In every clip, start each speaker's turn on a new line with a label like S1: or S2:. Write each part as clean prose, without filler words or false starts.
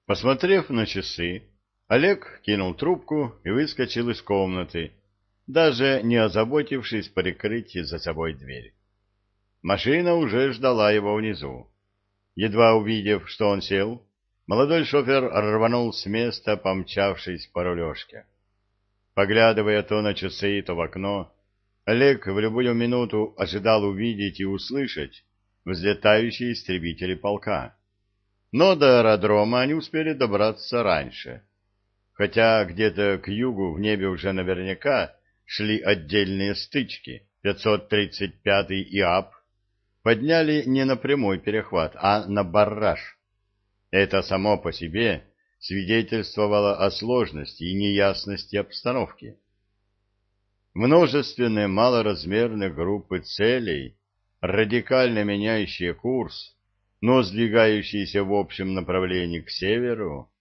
S1: Посмотрев на часы, Олег кинул трубку и выскочил из комнаты, даже не озаботившись прикрыть за собой дверь. Машина уже ждала его внизу. Едва увидев, что он сел, молодой шофер рванул с места, помчавшись по рулежке. Поглядывая то на часы, то в окно, Олег в любую минуту ожидал увидеть и услышать взлетающие истребители полка. Но до аэродрома они успели добраться раньше. Хотя где-то к югу в небе уже наверняка шли отдельные стычки. 535-й ИАП подняли не на прямой перехват, а на барраж. Это само по себе свидетельствовало о сложности и неясности обстановки. Множественные малоразмерные группы целей, радикально меняющие курс, но сдвигающиеся в общем направлении к северу.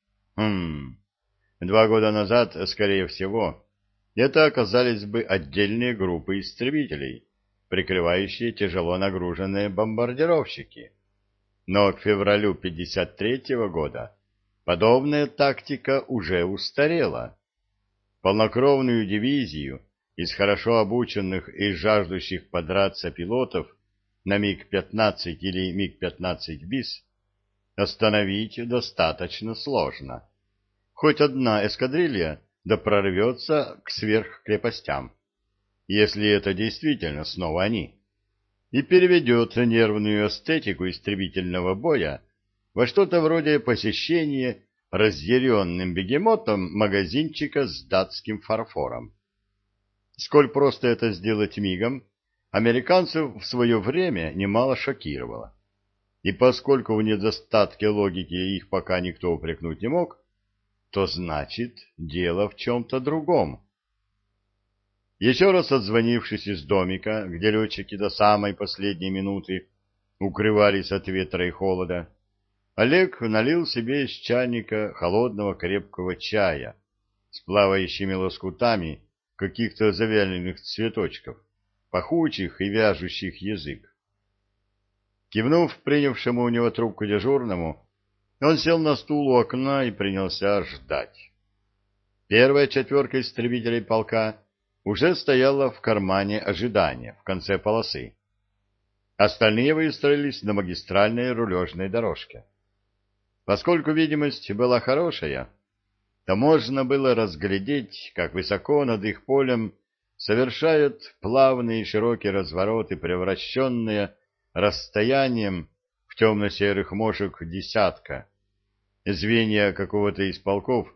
S1: 2 года назад, скорее всего, это оказались бы отдельные группы истребителей, прикрывающие тяжело нагруженные бомбардировщики. Но к февралю 1953 года подобная тактика уже устарела. Полнокровную дивизию из хорошо обученных и жаждущих подраться пилотов на МиГ-15 или МиГ-15 БИС остановить достаточно сложно. Хоть одна эскадрилья да прорвется к сверхкрепостям, если это действительно снова они, и переведет нервную эстетику истребительного боя во что-то вроде посещения разъяренным бегемотом магазинчика с датским фарфором. Сколь просто это сделать мигом, американцев в свое время немало шокировало. И поскольку в недостатке логики их пока никто упрекнуть не мог, то значит дело в чем-то другом. Еще раз отзвонившись из домика, где летчики до самой последней минуты укрывались от ветра и холода, Олег налил себе из чайника холодного крепкого чая с плавающими лоскутами каких-то завяленных цветочков, пахучих и вяжущих язык. Кивнув принявшему у него трубку дежурному, он сел на стул у окна и принялся ждать. Первая четверка истребителей полка уже стояла в кармане ожидания в конце полосы. Остальные выстроились на магистральной рулежной дорожке. Поскольку видимость была хорошая, то можно было разглядеть, как высоко над их полем совершают плавные широкие развороты, превращенные расстоянием в темно-серых мошек десятка. Звенья какого-то из полков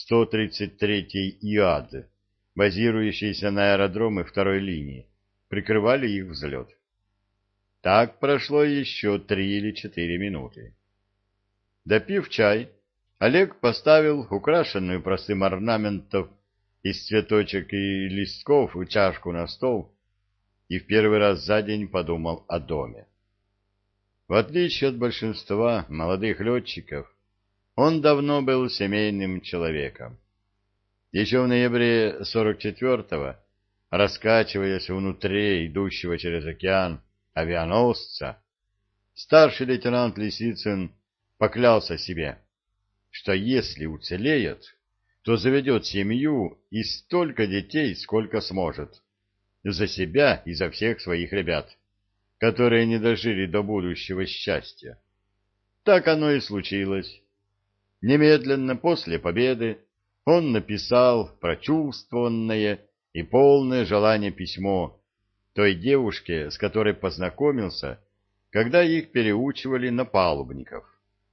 S1: 133-й ИАД, базирующиеся на аэродроме второй линии, прикрывали их взлет. Так прошло еще 3 или 4 минуты. Допив чай, Олег поставил украшенную простым орнаментом из цветочек и листков чашку на стол и в первый раз за день подумал о доме. В отличие от большинства молодых летчиков, он давно был семейным человеком. Еще в ноябре 44-го, раскачиваясь внутри идущего через океан авианосца, старший лейтенант Лисицын поклялся себе, что если уцелеет, то заведет семью и столько детей, сколько сможет, за себя и за всех своих ребят, которые не дожили до будущего счастья. Так оно и случилось. Немедленно после победы он написал прочувствованное и полное желание письмо той девушке, с которой познакомился, когда их переучивали на палубников.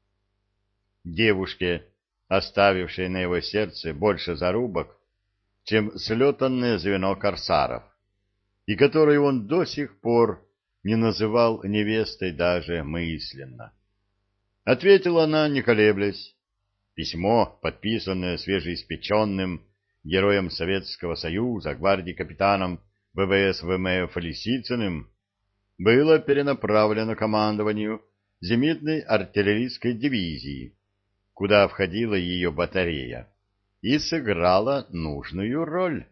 S1: Девушке, оставившей на его сердце больше зарубок, чем слетанное звено корсаров, и которую он до сих пор не называл невестой даже мысленно. Ответила она, не колеблясь. Письмо, подписанное свежеиспеченным героем Советского Союза, гвардии капитаном ВВС ВМФ Лисицыным, было перенаправлено командованию зенитной артиллерийской дивизии, куда входила ее батарея, и сыграла нужную роль.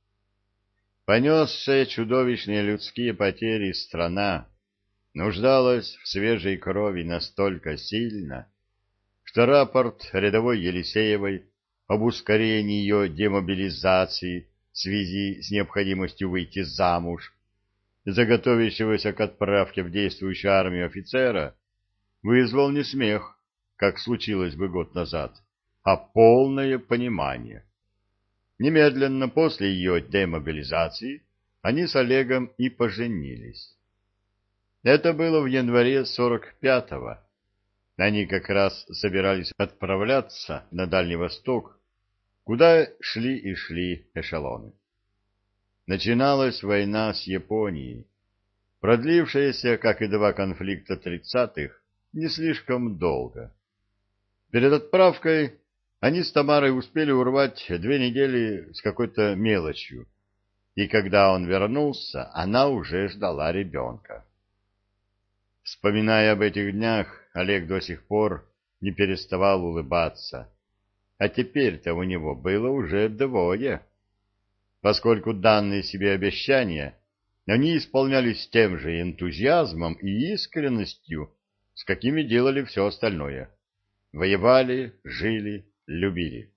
S1: Понесшая чудовищные людские потери страна нуждалась в свежей крови настолько сильно, что рапорт рядовой Елисеевой об ускорении ее демобилизации в связи с необходимостью выйти замуж, заготовившегося к отправке в действующую армию офицера, вызвал не смех, как случилось бы год назад, а полное понимание. Немедленно после ее демобилизации они с Олегом и поженились. Это было в январе 45-го. Они как раз собирались отправляться на Дальний Восток, куда шли и шли эшелоны. Начиналась война с Японией, продлившаяся, как и два конфликта 30-х, не слишком долго. Перед отправкой они с Тамарой успели урвать 2 недели с какой-то мелочью, и когда он вернулся, она уже ждала ребенка. Вспоминая об этих днях, Олег до сих пор не переставал улыбаться, а теперь-то у него было уже 2, поскольку данные себе обещания они исполнялись с тем же энтузиазмом и искренностью, с какими делали все остальное. Воевали, жили, любили.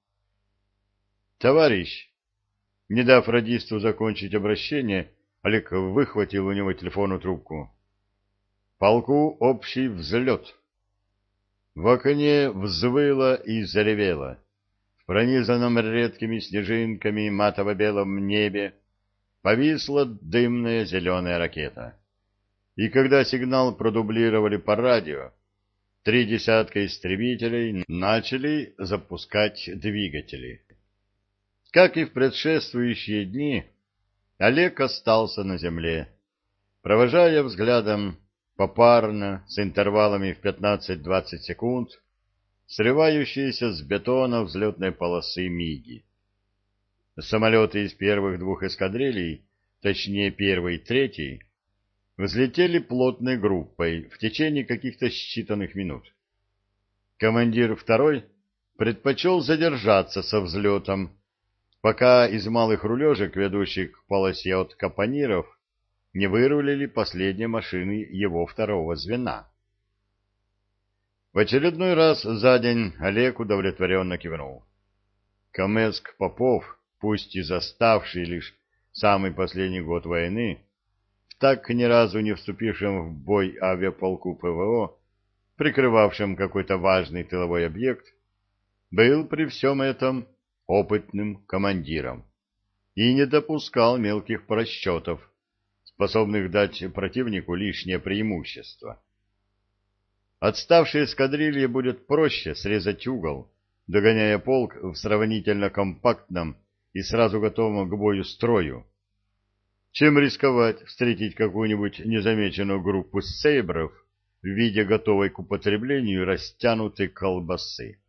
S1: «Товарищ!» Не дав радисту закончить обращение, Олег выхватил у него телефонную трубку. «Полку общий взлет». В окне взвыло и заревело. В пронизанном редкими снежинками матово-белом небе повисла дымная зеленая ракета. И когда сигнал продублировали по радио, 3 десятка истребителей начали запускать двигатели. Как и в предшествующие дни, Олег остался на земле, провожая взглядом попарно, с интервалами в 15-20 секунд, срывающиеся с бетона взлетной полосы МиГи. Самолеты из первых 2 эскадрилей, точнее 1-й и 3-й, взлетели плотной группой в течение каких-то считанных минут. Командир 2-й предпочел задержаться со взлетом, пока из малых рулежек, ведущих к полосе от капониров, не вырулили последние машины его 2-го звена. В очередной раз за день Олег удовлетворенно кивнул. Каменск-Попов, пусть и заставший лишь самый последний год войны, так ни разу не вступившим в бой авиаполку ПВО, прикрывавшим какой-то важный тыловой объект, был при всем этом опытным командиром и не допускал мелких просчетов, способных дать противнику лишнее преимущество. Отставшей эскадрилье будет проще срезать угол, догоняя полк в сравнительно компактном и сразу готовом к бою строю, чем рисковать встретить какую-нибудь незамеченную группу сейбров в виде готовой к употреблению растянутой колбасы.